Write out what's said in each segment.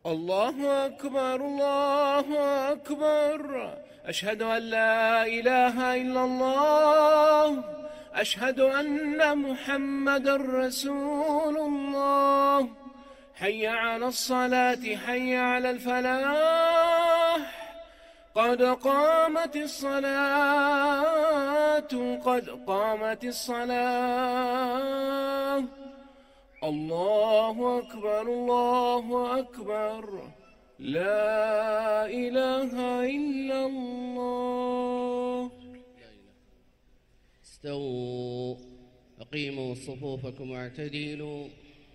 الله أكبر الله أكبر. أشهد أن لا إله إلا الله. أشهد أن محمد رسول الله. حي على الصلاة حي على الفلاح. قد قامت الصلاة قد قامت الصلاة. الله أكبر الله أكبر. لا إله إلا الله. استووا، أقيموا صفوفكم واعتدلوا.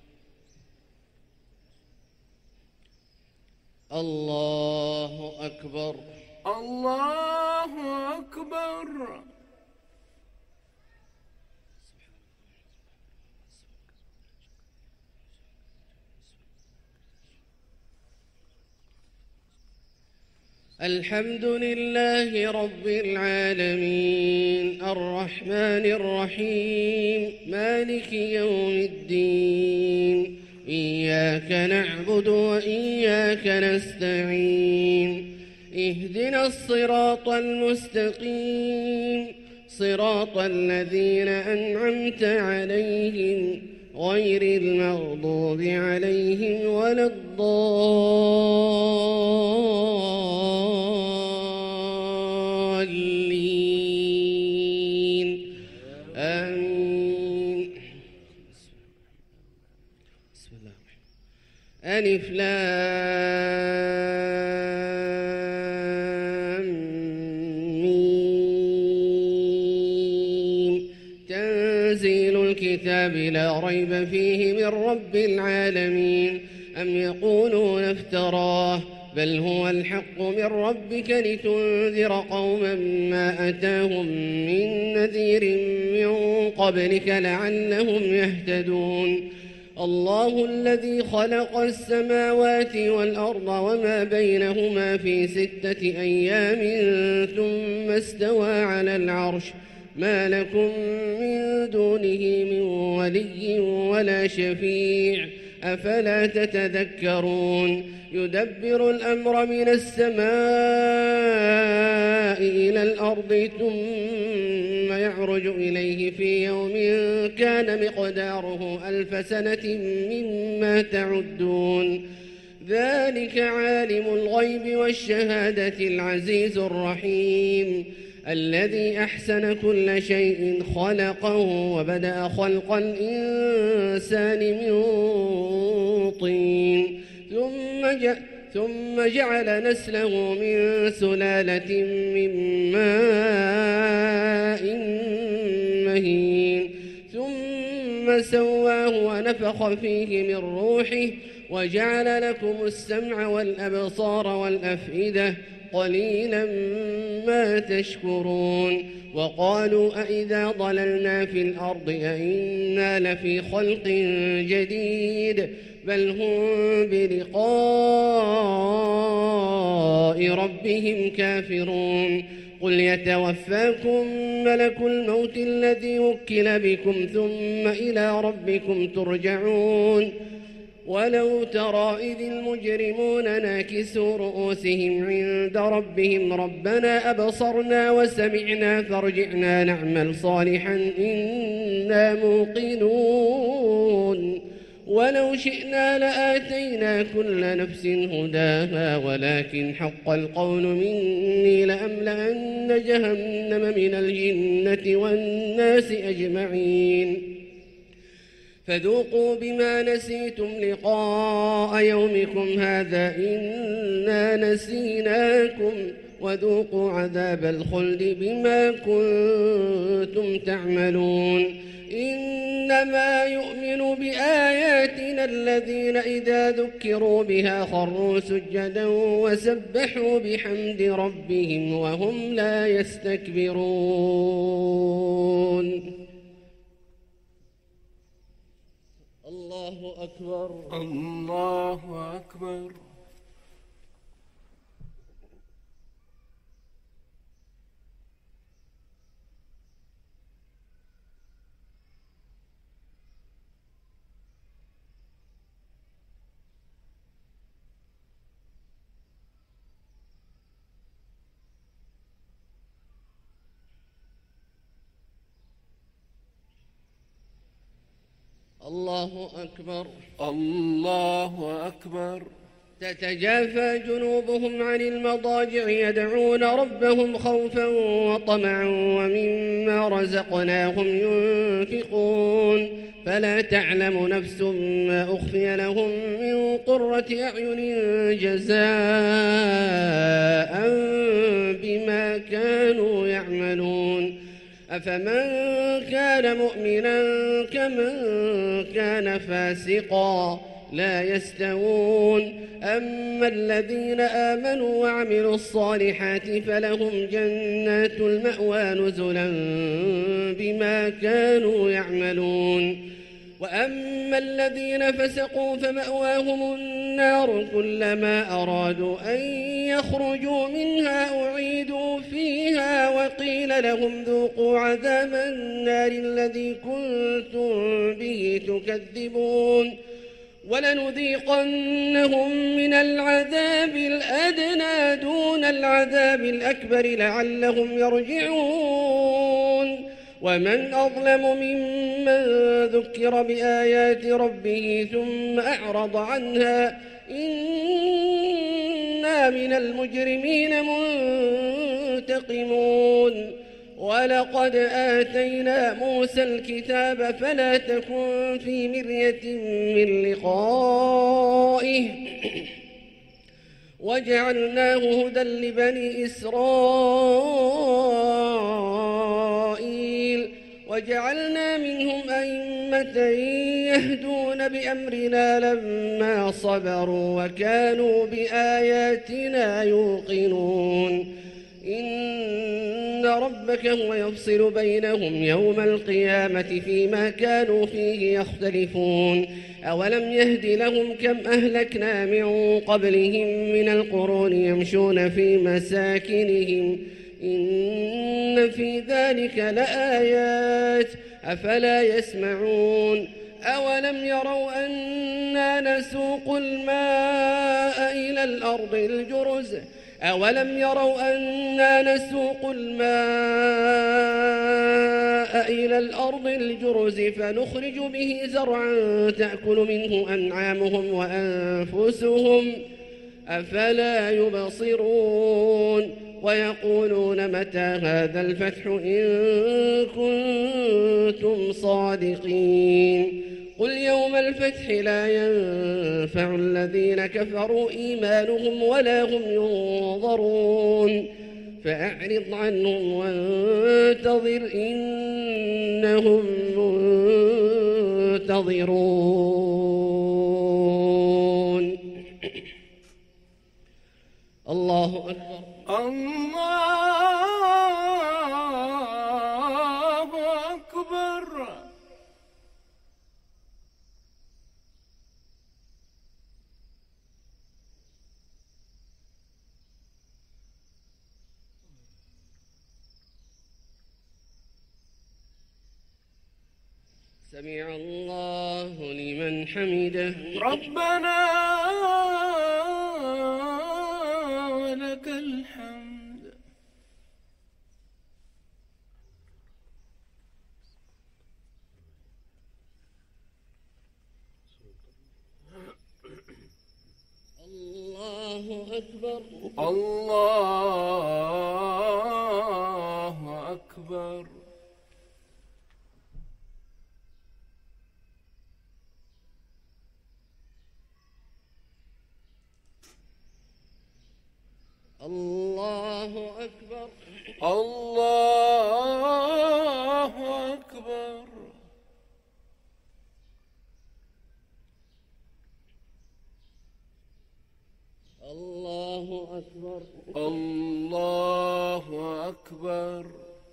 الله أكبر الله أكبر. الحمد لله رب العالمين الرحمن الرحيم مالك يوم الدين. إياك نعبد وإياك نستعين. اهدنا الصراط المستقيم صراط الذين أنعمت عليهم غير المغضوب عليهم ولا الضالين. آمين. بسم الله الرحمن الرحيم. ألف لام ميم. تنزيل الكتاب لا ريب فيه من رب العالمين. أم يقولون افتراه بل هو الحق من ربك لتنذر قوما ما أتاهم من نذير من قبلك لعلهم يهتدون. الله الذي خلق السماوات والأرض وما بينهما في 6 أيام ثم استوى على العرش. ما لكم من دونه من ولي ولا شفيع أفلا تتذكرون. يدبر الأمر من السماء إلى الأرض ثم يعرج إليه في يوم كان مقداره 1000 سنة مما تعدون. ذلك عالم الغيب والشهادة العزيز الرحيم الذي أحسن كل شيء خلقه وبدأ خلق الإنسان من طين ثم جعل نسله من سلالة من ماء مهين ثم سواه ونفخ فيه من روحه وجعل لكم السمع والأبصار والأفئدة قليلا ما تشكرون. وقالوا أئذا ضللنا في الأرض أئنا لفي خلق جديد بل هم بلقاء ربهم كافرون. قل يتوفاكم ملك الموت الذي وكل بكم ثم إلى ربكم ترجعون. ولو ترى إذ المجرمون ناكسوا رؤوسهم عند ربهم ربنا أبصرنا وسمعنا فارجعنا نعمل صالحا إنا موقنون. ولو شئنا لآتينا كل نفس هداها ولكن حق القول مني لأملأن جهنم من الجنة والناس أجمعين. فذوقوا بما نسيتم لقاء يومكم هذا إنا نسيناكم وذوقوا عذاب الخلد بما كنتم تعملون. إنما يؤمن بآياتنا الذين إذا ذكروا بها خروا سجدا وسبحوا بحمد ربهم وهم لا يستكبرون. الله أكبر الله أكبر. الله أكبر. الله أكبر. تتجافى جنوبهم عن المضاجع يدعون ربهم خوفا وطمعا ومما رزقناهم ينفقون فلا تعلم نفس ما أخفي لهم من قرة أعين جزاء بما كانوا يعملون أفمن كان مؤمنا كمن كان فاسقا لا يستوون أما الذين آمنوا وعملوا الصالحات فلهم جنات المأوى نزلا بما كانوا يعملون وأما الذين فسقوا فمأواهم النار كلما أرادوا أن يخرجوا منها أعيدوا فيها وقيل لهم ذوقوا عذاب النار الذي كنتم به تكذبون ولنذيقنهم من العذاب الأدنى دون العذاب الأكبر لعلهم يرجعون ومن أظلم ممن ذكر بآيات ربه ثم أعرض عنها إنا من المجرمين منتقمون ولقد آتينا موسى الكتاب فلا تكن في مرية من لقائه وجعلناه هدى لبني إسرائيل وجعلنا منهم أئمة يهدون بأمرنا لما صبروا وكانوا بآياتنا يوقنون إن ربك هو يفصل بينهم يوم القيامة فيما كانوا فيه يختلفون أولم يهد لهم كم أهلكنا من قبلهم من القرون يمشون في مساكنهم إن في ذلك لآيات أفلا يسمعون أولم يروا أنا نسوق الماء إلى الأرض الجرز أولم يروا أنا نسوق الماء إلى الأرض الجرز فنخرج به زرعا تأكل منه أنعامهم وأنفسهم أفلا يبصرون ويقولون متى هذا الفتح إن كنتم صادقين قل يوم الفتح لا ينفع الذين كفروا إيمانهم ولا هم ينظرون فأعرض عنهم وانتظر إنهم منتظرون. الله أكبر. الله أكبر. سمع الله لمن حمده. ربنا لك الحمد. الله أكبر. الله أكبر. الله أكبر. الله أكبر. الله أكبر. الله أكبر.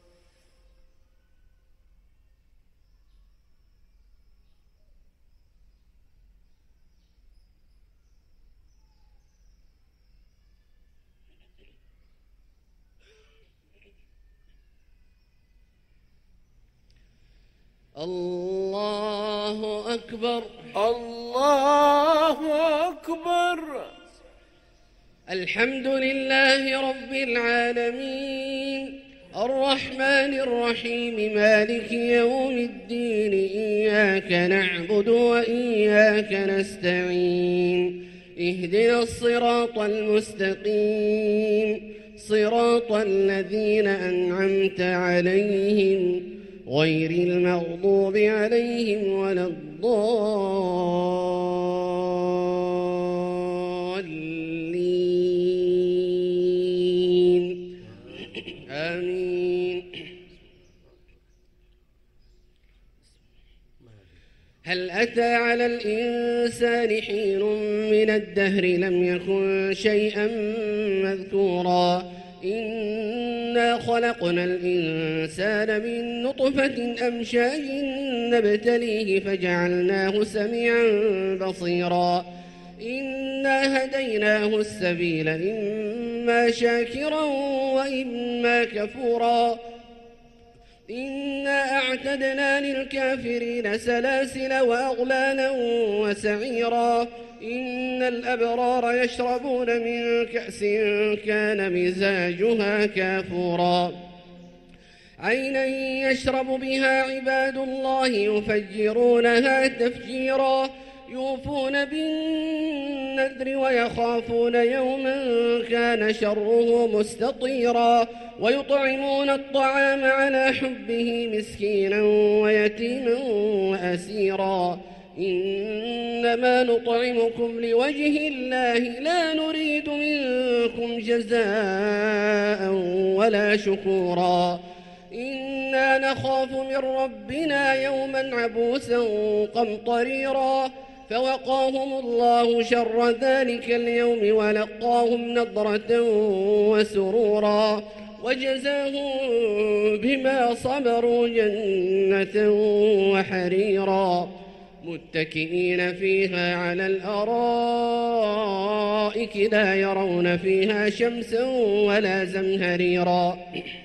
الله أكبر. الله أكبر. الحمد لله رب العالمين الرحمن الرحيم مالك يوم الدين إياك نعبد وإياك نستعين اهدنا الصراط المستقيم صراط الذين أنعمت عليهم غير المغضوب عليهم ولا الضالين آمين. هل أتى على الإنسان حين من الدهر لم يكن شيئا مذكورا إنا خلقنا الإنسان من نطفة أمشاج نبتليه فجعلناه سميعا بصيرا إنا هديناه السبيل إما شاكرا وإما كفورا إنا أعتدنا للكافرين سلاسل وأغلالا وسعيرا إن الأبرار يشربون من كأس كان مزاجها كافورا عينا يشرب بها عباد الله يفجرونها تفجيرا يوفون بالنذر ويخافون يوما كان شره مستطيرا ويطعمون الطعام على حبه مسكينا ويتيما وأسيرا إنما نطعمكم لوجه الله لا نريد منكم جزاء ولا شكورا إنا نخاف من ربنا يوما عبوسا قمطريرا فوقاهم الله شر ذلك اليوم ولقاهم نضرة وسرورا وجزاهم بما صبروا جنة وحريرا متكئين فيها على الأرائك لا يرون فيها شمسا ولا زمهريرا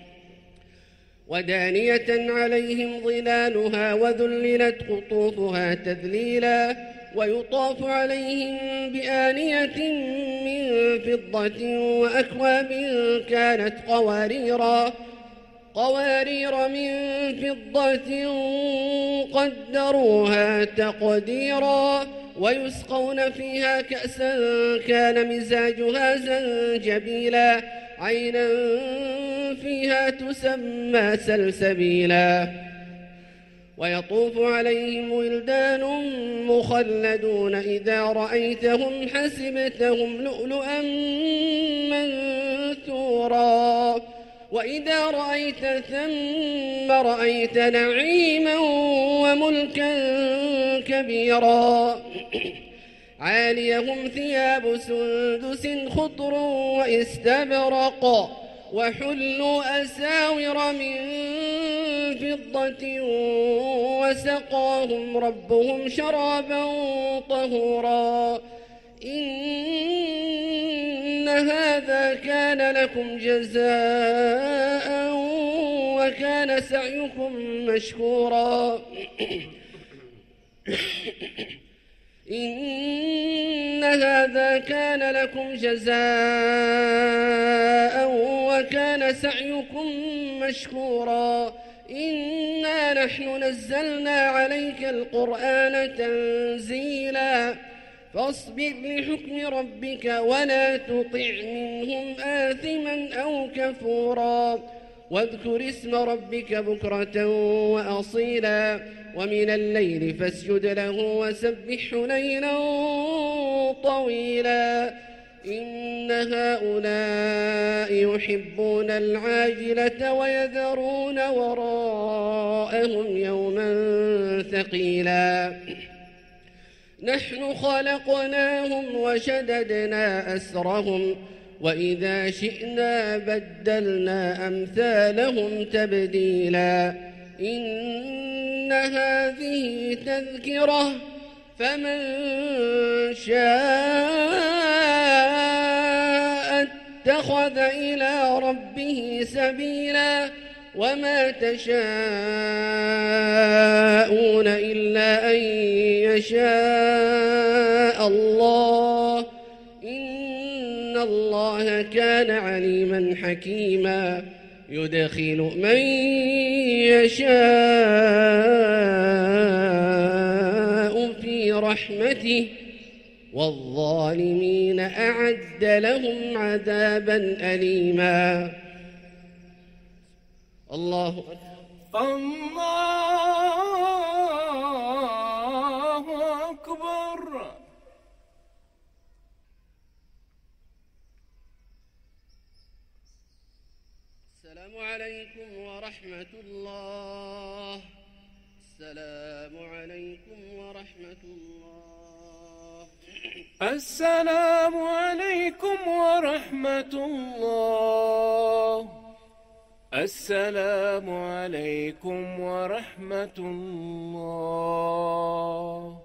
ودانية عليهم ظلالها وذللت قطوفها تذليلا ويطاف عليهم بآنية من فضة وأكواب كانت قوارير من فضة قدروها تقديرا ويسقون فيها كأسا كان مزاجها زنجبيلا عينا فيها تسمى سلسبيلا ويطوف عليهم ولدان مخلدون إذا رأيتهم حسبتهم لؤلؤا منثورا وإذا رأيت ثم رأيت نعيما وملكا كبيرا عاليهم ثياب سندس خضر واستبرق وحلوا أساور من فضة وسقاهم ربهم شرابا طهورا إن هذا كان لكم جزاء وكان سعيكم مشكورا إن هذا كان لكم جزاء وكان سعيكم مشكورا إنا نحن نزلنا عليك القرآن تنزيلا فاصبر لحكم ربك ولا تطع منهم آثما أو كفورا واذكر اسم ربك بكرة وأصيلا ومن الليل فاسجد له وسبحه ليلا طويلا إن هؤلاء يحبون العاجلة ويذرون وراءهم يوما ثقيلا نحن خلقناهم وشددنا أسرهم وإذا شئنا بدلنا أمثالهم تبديلا إن هذه تذكرة فمن شاء اتخذ إلى ربه سبيلا وما تشاءون إلا أن يشاء الله إن الله كان عليما حكيما يدخل من يشاء في رحمته والظالمين أعد لهم عذابا أليما. الله أكبر. السلام عليكم ورحمة الله. السلام عليكم ورحمة الله. السلام عليكم ورحمة الله. السلام عليكم ورحمة الله.